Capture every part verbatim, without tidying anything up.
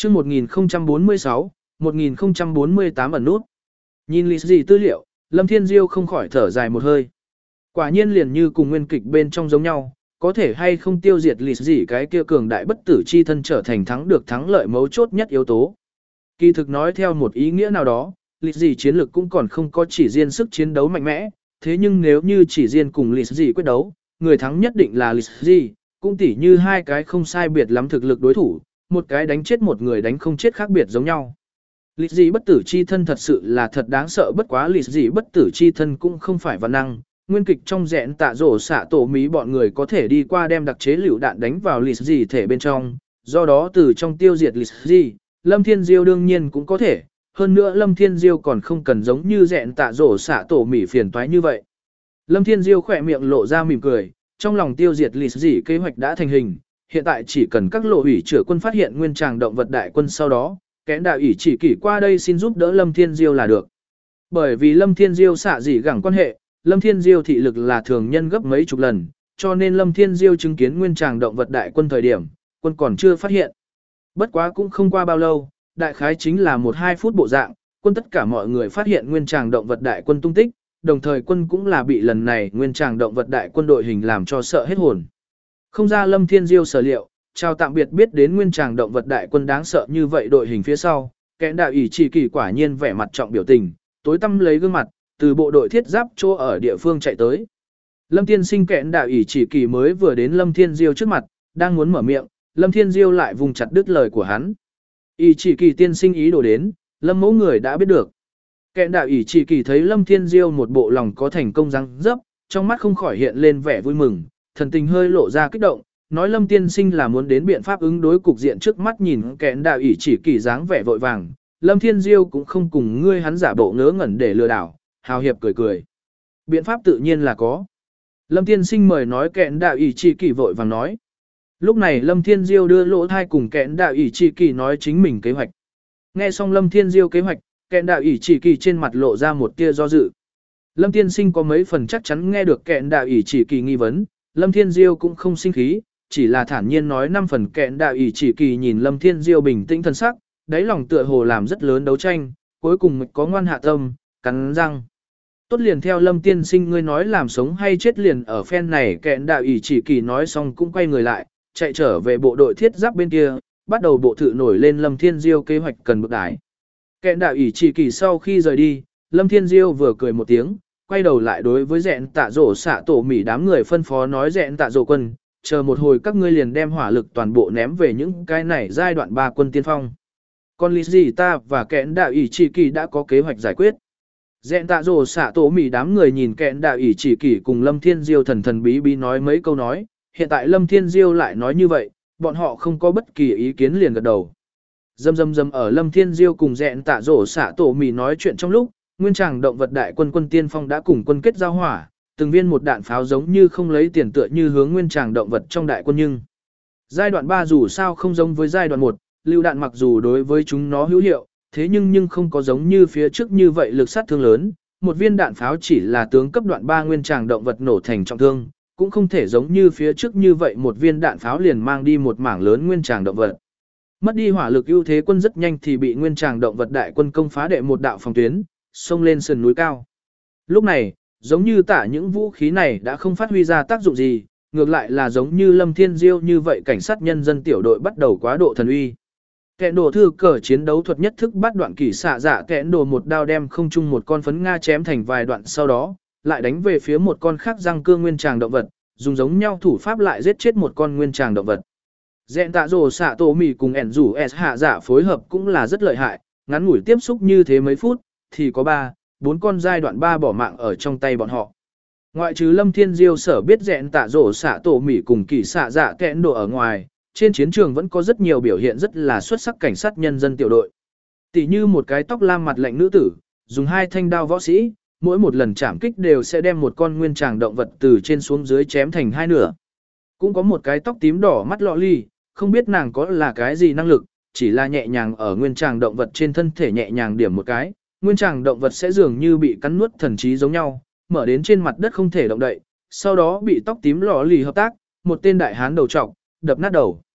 Chương một nghìn không trăm bốn mươi sáu, một nghìn không trăm bốn mươi tám ẩn nút. Nhìn lịch gì tư liệu, Lâm Thiên Diêu không khỏi thở dài một hơi. Quả nhiên liền như cùng nguyên kịch bên trong giống nhau, có thể hay không tiêu diệt lịch gì cái kia cường đại bất tử chi thân trở thành thắng được thắng lợi mấu chốt nhất yếu tố. Kỳ thực nói theo một ý nghĩa nào đó, lịch gì chiến lược cũng còn không có chỉ riêng sức chiến đấu mạnh mẽ, thế nhưng nếu như chỉ riêng cùng lịch gì quyết đấu, người thắng nhất định là lịch gì, cũng tỉ như hai cái không sai biệt lắm thực lực đối thủ, một cái đánh chết một người đánh không chết khác biệt giống nhau. Lịch gì bất tử chi thân thật sự là thật đáng sợ, bất quá lịch gì bất tử chi thân cũng không phải văn năng. Nguyên kịch trong rẽn tạ rổ xạ tổ mí bọn người có thể đi qua đem đặc chế lựu đạn đánh vào lịch gì thể bên trong, do đó từ trong tiêu diệt lịch gì, Lâm Thiên Diêu đương nhiên cũng có thể, hơn nữa Lâm Thiên Diêu còn không cần giống như rẽn tạ rổ xạ tổ mỉ phiền toái như vậy. Lâm Thiên Diêu khỏe miệng lộ ra mỉm cười, trong lòng tiêu diệt lịch gì kế hoạch đã thành hình, hiện tại chỉ cần các lộ ủy chữa quân phát hiện nguyên tràng động vật đại quân sau đó, kẻ đạo ủy chỉ kỷ qua đây xin giúp đỡ Lâm Thiên Diêu là được. Bởi vì Lâm Thiên Diêu xạ dị gẳng quan hệ, Lâm Thiên Diêu thị lực là thường nhân gấp mấy chục lần, cho nên Lâm Thiên Diêu chứng kiến nguyên tràng động vật đại quân thời điểm, quân còn chưa phát hiện. Bất quá cũng không qua bao lâu, đại khái chính là một hai phút bộ dạng, quân tất cả mọi người phát hiện nguyên tràng động vật đại quân tung tích, đồng thời quân cũng là bị lần này nguyên tràng động vật đại quân đội hình làm cho sợ hết hồn. Không ra Lâm Thiên Diêu sở liệu, chào tạm biệt biết đến nguyên tràng động vật đại quân đáng sợ như vậy đội hình phía sau, kẻ đạo ủy chỉ kỳ quả nhiên vẻ mặt trọng biểu tình, tối tăm lấy gương mặt, từ bộ đội thiết giáp chỗ ở địa phương chạy tới. Lâm Thiên Sinh kẹn đạo ủy chỉ kỳ mới vừa đến Lâm Thiên Diêu trước mặt, đang muốn mở miệng, Lâm Thiên Diêu lại vùng chặt đứt lời của hắn. Ủy chỉ kỳ tiên sinh ý đồ đến, Lâm mẫu người đã biết được. Kẹn đạo ủy chỉ kỳ thấy Lâm Thiên Diêu một bộ lòng có thành công răng dấp, trong mắt không khỏi hiện lên vẻ vui mừng, thần tình hơi lộ ra kích động, nói Lâm tiên sinh là muốn đến biện pháp ứng đối cục diện trước mắt. Nhìn kẹn đạo ủy chỉ kỳ dáng vẻ vội vàng, Lâm Thiên Diêu cũng không cùng ngươi hắn giả bộ ngớ ngẩn để lừa đảo, hào hiệp cười cười. Biện pháp tự nhiên là có. Lâm tiên sinh mời nói, kẹn đạo ủy chỉ kỳ vội vàng nói. Lúc này Lâm Thiên Diêu đưa lỗ thai cùng kẹn đạo ủy chỉ kỳ nói chính mình kế hoạch. Nghe xong Lâm Thiên Diêu kế hoạch, kẹn đạo ủy chỉ kỳ trên mặt lộ ra một tia do dự. Lâm tiên sinh có mấy phần chắc chắn nghe được kẹn đạo ủy chỉ kỳ nghi vấn, Lâm Thiên Diêu cũng không sinh khí, chỉ là thản nhiên nói năm phần. Kẹn đạo ủy chỉ kỳ nhìn Lâm Thiên Diêu bình tĩnh thân sắc, đáy lòng tựa hồ làm rất lớn đấu tranh, cuối cùng có ngoan hạ tâm, cắn răng. Tốt, liền theo Lâm tiên sinh ngươi nói, làm sống hay chết liền ở phen này. Kẹn đạo ủy chỉ kỳ nói xong cũng quay người lại, chạy trở về bộ đội thiết giáp bên kia, bắt đầu bộ thự nổi lên Lâm Thiên Diêu kế hoạch cần bước đái. Kẹn đạo ủy chỉ kỳ sau khi rời đi, Lâm Thiên Diêu vừa cười một tiếng, quay đầu lại đối với rẽn tạ rổ xạ tổ mỉ đám người phân phó nói, rẽn tạ rổ quân, chờ một hồi các ngươi liền đem hỏa lực toàn bộ ném về những cái này giai đoạn ba quân tiên phong. Còn lý gì ta và kẹn đạo ủy chỉ kỳ đã có kế hoạch giải quyết. Rẽn tạ rổ xạ tổ mỉ đám người nhìn kẹn đạo ủy chỉ kỳ cùng Lâm Thiên Diêu thần thần bí bí nói mấy câu nói, hiện tại Lâm Thiên Diêu lại nói như vậy, bọn họ không có bất kỳ ý kiến liền gật đầu. Dâm dâm dâm ở Lâm Thiên Diêu cùng rẽn tạ rổ xạ tổ mỉ nói chuyện trong lúc, nguyên tràng động vật đại quân quân tiên phong đã cùng quân kết giao hỏa, từng viên một đạn pháo giống như không lấy tiền tựa như hướng nguyên tràng động vật trong đại quân. Nhưng giai đoạn ba dù sao không giống với giai đoạn một, lưu đạn mặc dù đối với chúng nó hữu hiệu, thế nhưng nhưng không có giống như phía trước như vậy lực sát thương lớn, một viên đạn pháo chỉ là tướng cấp đoạn ba nguyên tràng động vật nổ thành trọng thương, cũng không thể giống như phía trước như vậy một viên đạn pháo liền mang đi một mảng lớn nguyên tràng động vật. Mất đi hỏa lực ưu thế, quân rất nhanh thì bị nguyên tràng động vật đại quân công phá đệ một đạo phòng tuyến, xông lên sườn núi cao. Lúc này, giống như tả những vũ khí này đã không phát huy ra tác dụng gì, ngược lại là giống như Lâm Thiên Diêu như vậy cảnh sát nhân dân tiểu đội bắt đầu quá độ thần uy. Kẹn đồ thư cờ chiến đấu thuật nhất thức bắt đoạn kỷ xạ dạ, kẹn đồ một đao đem không chung một con phấn Nga chém thành vài đoạn, sau đó lại đánh về phía một con khác răng cưa nguyên tràng động vật, dùng giống nhau thủ pháp lại giết chết một con nguyên tràng động vật. Rẽn tạ rồ xạ tổ mì cùng ẻn rủ S hạ dạ phối hợp cũng là rất lợi hại, ngắn ngủi tiếp xúc như thế mấy phút, thì có ba, bốn con giai đoạn ba bỏ mạng ở trong tay bọn họ. Ngoại trừ Lâm Thiên Diêu sở biết rẽn tạ rồ xạ tổ mì cùng kỳ xạ dạ kẽn đồ ở ngoài, trên chiến trường vẫn có rất nhiều biểu hiện rất là xuất sắc cảnh sát nhân dân tiểu đội. Tỷ như một cái tóc lam mặt lạnh nữ tử, dùng hai thanh đao võ sĩ, mỗi một lần chạm kích đều sẽ đem một con nguyên tràng động vật từ trên xuống dưới chém thành hai nửa. Cũng có một cái tóc tím đỏ mắt lọ ly, không biết nàng có là cái gì năng lực, chỉ là nhẹ nhàng ở nguyên tràng động vật trên thân thể nhẹ nhàng điểm một cái, nguyên tràng động vật sẽ dường như bị cắn nuốt thần trí giống nhau, mở đến trên mặt đất không thể động đậy, sau đó bị tóc tím lọ lì hợp tác, một tên đại hán đầu trọc, đập nát đầu.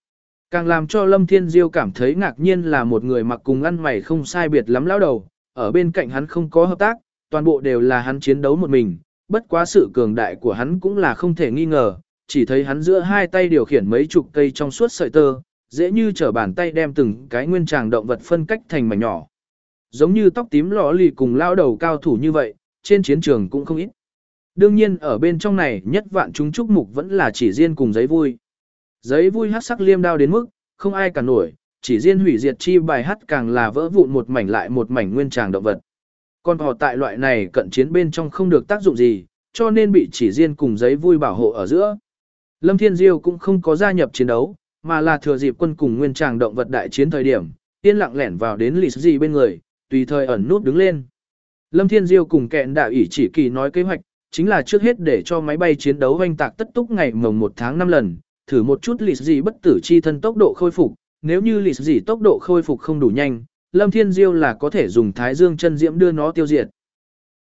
Càng làm cho Lâm Thiên Diêu cảm thấy ngạc nhiên là một người mặc cùng ăn mày không sai biệt lắm lão đầu, ở bên cạnh hắn không có hợp tác, toàn bộ đều là hắn chiến đấu một mình, bất quá sự cường đại của hắn cũng là không thể nghi ngờ, chỉ thấy hắn giữa hai tay điều khiển mấy chục cây trong suốt sợi tơ, dễ như trở bàn tay đem từng cái nguyên tràng động vật phân cách thành mảnh nhỏ. Giống như tóc tím lọ lì cùng lao đầu cao thủ như vậy, trên chiến trường cũng không ít. Đương nhiên ở bên trong này nhất vạn chúng chúc mục vẫn là chỉ riêng cùng giấy vui. Giấy vui hát sắc liêm đao đến mức, không ai cả nổi, chỉ riêng hủy diệt chi bài hát càng là vỡ vụn một mảnh lại một mảnh nguyên tràng động vật. Còn họ tại loại này cận chiến bên trong không được tác dụng gì, cho nên bị chỉ riêng cùng giấy vui bảo hộ ở giữa. Lâm Thiên Diêu cũng không có gia nhập chiến đấu, mà là thừa dịp quân cùng nguyên tràng động vật đại chiến thời điểm, yên lặng lẻn vào đến lì gì bên người, tùy thời ẩn nút đứng lên. Lâm Thiên Diêu cùng kẹn đạo ỷ chỉ kỳ nói kế hoạch, chính là trước hết để cho máy bay chiến đấu hoành tạc tất túc ngày mồng một tháng năm lần, thử một chút lì gì bất tử chi thân tốc độ khôi phục, nếu như lì gì tốc độ khôi phục không đủ nhanh, Lâm Thiên Diêu là có thể dùng Thái Dương chân diễm đưa nó tiêu diệt.